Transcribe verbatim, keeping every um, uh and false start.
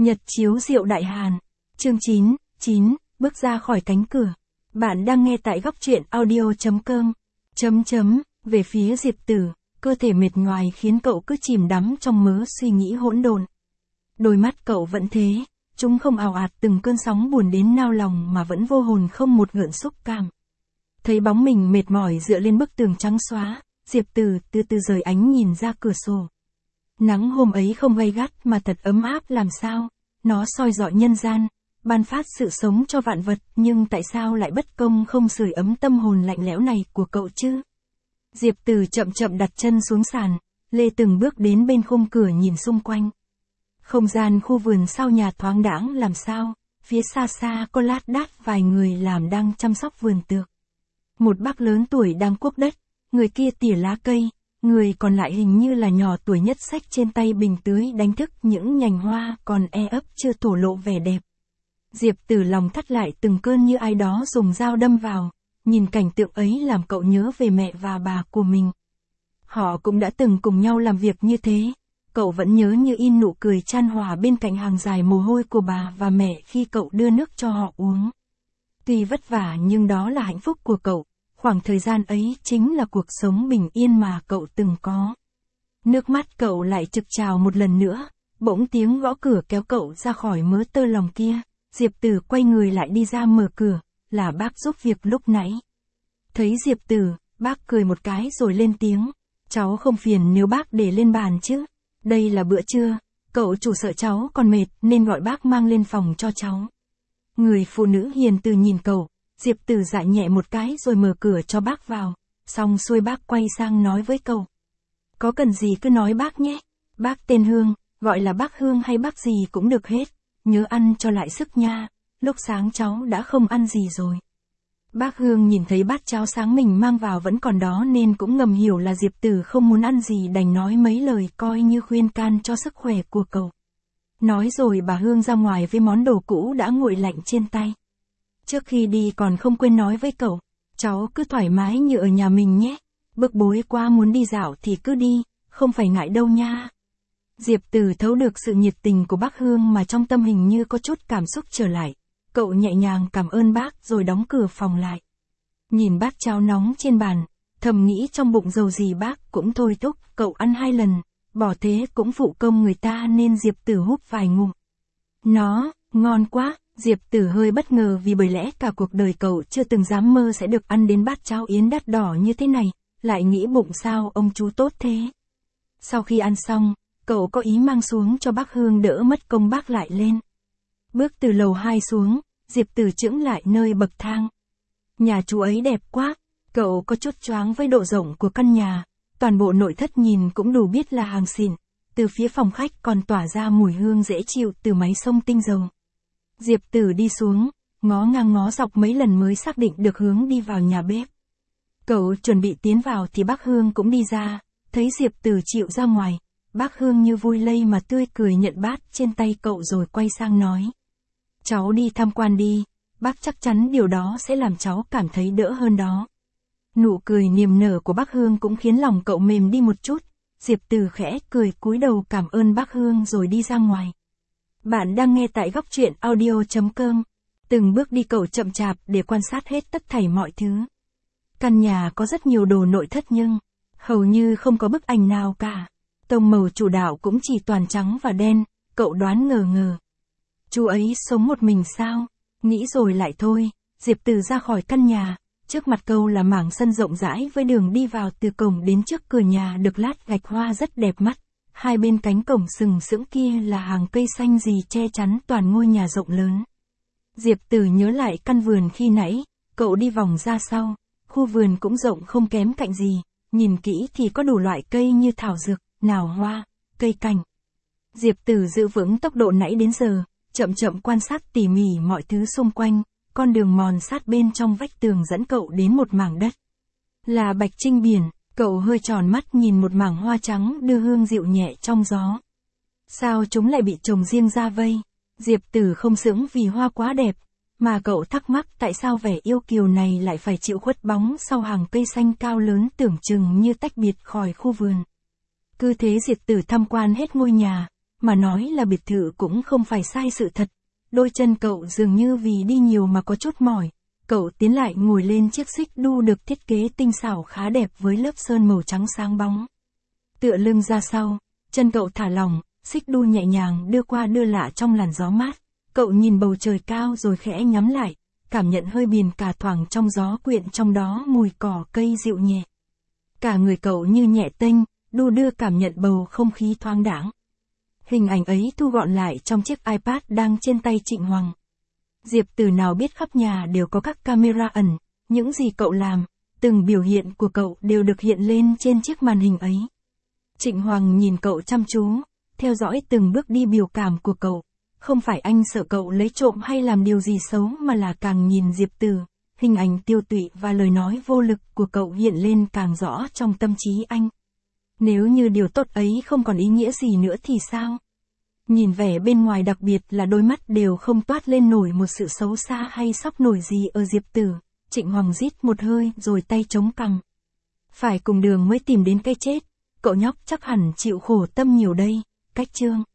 Nhật chiếu diệu Đại Hàn. Chương chín, chín, bước ra khỏi cánh cửa. Bạn đang nghe tại góc truyện audio.com. Chấm chấm, về phía Diệp Tử, cơ thể mệt nhoài khiến cậu cứ chìm đắm trong mớ suy nghĩ hỗn độn. Đôi mắt cậu vẫn thế, chúng không ào ạt từng cơn sóng buồn đến nao lòng mà vẫn vô hồn không một gợn xúc cảm. Thấy bóng mình mệt mỏi dựa lên bức tường trắng xóa, Diệp Tử từ từ rời ánh nhìn ra cửa sổ. Nắng hôm ấy không gay gắt mà thật ấm áp làm sao, nó soi rọi nhân gian, ban phát sự sống cho vạn vật, nhưng tại sao lại bất công không sưởi ấm tâm hồn lạnh lẽo này của cậu chứ? Diệp Tử chậm chậm đặt chân xuống sàn, lê từng bước đến bên khung cửa nhìn xung quanh. Không gian khu vườn sau nhà thoáng đãng làm sao, phía xa xa có lát đác vài người làm đang chăm sóc vườn tược. Một bác lớn tuổi đang cuốc đất, người kia tỉa lá cây, người còn lại hình như là nhỏ tuổi nhất xách trên tay bình tưới đánh thức những nhành hoa còn e ấp chưa thổ lộ vẻ đẹp. Diệp Tử lòng thắt lại từng cơn như ai đó dùng dao đâm vào, nhìn cảnh tượng ấy làm cậu nhớ về mẹ và bà của mình. Họ cũng đã từng cùng nhau làm việc như thế, cậu vẫn nhớ như in nụ cười chan hòa bên cạnh hàng dài mồ hôi của bà và mẹ khi cậu đưa nước cho họ uống. Tuy vất vả nhưng đó là hạnh phúc của cậu, khoảng thời gian ấy chính là cuộc sống bình yên mà cậu từng có. Nước mắt cậu lại trực trào một lần nữa, bỗng tiếng gõ cửa kéo cậu ra khỏi mớ tơ lòng kia. Diệp Tử quay người lại đi ra mở cửa, là bác giúp việc lúc nãy. Thấy Diệp Tử, bác cười một cái rồi lên tiếng, cháu không phiền nếu bác để lên bàn chứ, đây là bữa trưa, cậu chủ sợ cháu còn mệt nên gọi bác mang lên phòng cho cháu. Người phụ nữ hiền từ nhìn cậu, Diệp Tử dại nhẹ một cái rồi mở cửa cho bác vào, xong xuôi bác quay sang nói với cậu. Có cần gì cứ nói bác nhé, bác tên Hương, gọi là bác Hương hay bác gì cũng được hết. Nhớ ăn cho lại sức nha, lúc sáng cháu đã không ăn gì rồi. Bác Hương nhìn thấy bát cháo sáng mình mang vào vẫn còn đó nên cũng ngầm hiểu là Diệp Tử không muốn ăn gì, đành nói mấy lời coi như khuyên can cho sức khỏe của cậu. Nói rồi bà Hương ra ngoài với món đồ cũ đã nguội lạnh trên tay. Trước khi đi còn không quên nói với cậu, cháu cứ thoải mái như ở nhà mình nhé, bực bối quá muốn đi dạo thì cứ đi, không phải ngại đâu nha. Diệp Tử thấu được sự nhiệt tình của bác Hương mà trong tâm hình như có chút cảm xúc trở lại. Cậu nhẹ nhàng cảm ơn bác rồi đóng cửa phòng lại. Nhìn bát cháo nóng trên bàn, thầm nghĩ trong bụng dầu gì bác cũng thôi thúc, cậu ăn hai lần, bỏ thế cũng phụ công người ta nên Diệp Tử húp vài ngụm. Nó, ngon quá, Diệp Tử hơi bất ngờ vì bởi lẽ cả cuộc đời cậu chưa từng dám mơ sẽ được ăn đến bát cháo yến đắt đỏ như thế này, lại nghĩ bụng sao ông chú tốt thế. Sau khi ăn xong, cậu có ý mang xuống cho bác Hương đỡ mất công bác lại lên. Bước từ lầu hai xuống, Diệp Tử chững lại nơi bậc thang. Nhà chú ấy đẹp quá, cậu có chút choáng với độ rộng của căn nhà, toàn bộ nội thất nhìn cũng đủ biết là hàng xịn, từ phía phòng khách còn tỏa ra mùi hương dễ chịu từ máy xông tinh dầu. Diệp Tử đi xuống, ngó ngang ngó dọc mấy lần mới xác định được hướng đi vào nhà bếp. Cậu chuẩn bị tiến vào thì bác Hương cũng đi ra, thấy Diệp Tử chịu ra ngoài. Bác Hương như vui lây mà tươi cười nhận bát trên tay cậu rồi quay sang nói. Cháu đi tham quan đi, bác chắc chắn điều đó sẽ làm cháu cảm thấy đỡ hơn đó. Nụ cười niềm nở của bác Hương cũng khiến lòng cậu mềm đi một chút. Diệp Tử khẽ cười cúi đầu cảm ơn bác Hương rồi đi ra ngoài. Bạn đang nghe tại góc truyện audio.com. Từng bước đi cậu chậm chạp để quan sát hết tất thảy mọi thứ. Căn nhà có rất nhiều đồ nội thất nhưng hầu như không có bức ảnh nào cả. Tông màu chủ đạo cũng chỉ toàn trắng và đen, cậu đoán ngờ ngờ. Chú ấy sống một mình sao? Nghĩ rồi lại thôi, Diệp Tử ra khỏi căn nhà, trước mặt cậu là mảng sân rộng rãi với đường đi vào từ cổng đến trước cửa nhà được lát gạch hoa rất đẹp mắt. Hai bên cánh cổng sừng sững kia là hàng cây xanh rì che chắn toàn ngôi nhà rộng lớn. Diệp Tử nhớ lại căn vườn khi nãy, cậu đi vòng ra sau, khu vườn cũng rộng không kém cạnh gì, nhìn kỹ thì có đủ loại cây như thảo dược, nào hoa, cây cảnh. Diệp Tử giữ vững tốc độ nãy đến giờ, chậm chậm quan sát tỉ mỉ mọi thứ xung quanh, con đường mòn sát bên trong vách tường dẫn cậu đến một mảng đất. Là bạch trinh biển, cậu hơi tròn mắt nhìn một mảng hoa trắng đưa hương dịu nhẹ trong gió. Sao chúng lại bị trồng riêng ra vây? Diệp Tử không sững vì hoa quá đẹp, mà cậu thắc mắc tại sao vẻ yêu kiều này lại phải chịu khuất bóng sau hàng cây xanh cao lớn tưởng chừng như tách biệt khỏi khu vườn. Cứ thế Diệp Tử tham quan hết ngôi nhà, mà nói là biệt thự cũng không phải sai sự thật. Đôi chân cậu dường như vì đi nhiều mà có chút mỏi. Cậu tiến lại ngồi lên chiếc xích đu được thiết kế tinh xảo khá đẹp với lớp sơn màu trắng sáng bóng. Tựa lưng ra sau, chân cậu thả lỏng, xích đu nhẹ nhàng đưa qua đưa lại trong làn gió mát. Cậu nhìn bầu trời cao rồi khẽ nhắm lại, cảm nhận hơi biển cả thoảng trong gió quyện trong đó mùi cỏ cây dịu nhẹ. Cả người cậu như nhẹ tênh, đu đưa cảm nhận bầu không khí thoáng đãng. Hình ảnh ấy thu gọn lại trong chiếc iPad đang trên tay Trịnh Hoàng. Diệp Tử nào biết khắp nhà đều có các camera ẩn, những gì cậu làm, từng biểu hiện của cậu đều được hiện lên trên chiếc màn hình ấy. Trịnh Hoàng nhìn cậu chăm chú, theo dõi từng bước đi biểu cảm của cậu. Không phải anh sợ cậu lấy trộm hay làm điều gì xấu mà là càng nhìn Diệp Tử, hình ảnh tiêu tụy và lời nói vô lực của cậu hiện lên càng rõ trong tâm trí anh. Nếu như điều tốt ấy không còn ý nghĩa gì nữa thì sao? Nhìn vẻ bên ngoài đặc biệt là đôi mắt đều không toát lên nổi một sự xấu xa hay sốc nổi gì ở Diệp Tử. Trịnh Hoàng rít một hơi rồi tay chống cằm. Phải cùng đường mới tìm đến cái chết, cậu nhóc chắc hẳn chịu khổ tâm nhiều đây, cách chương.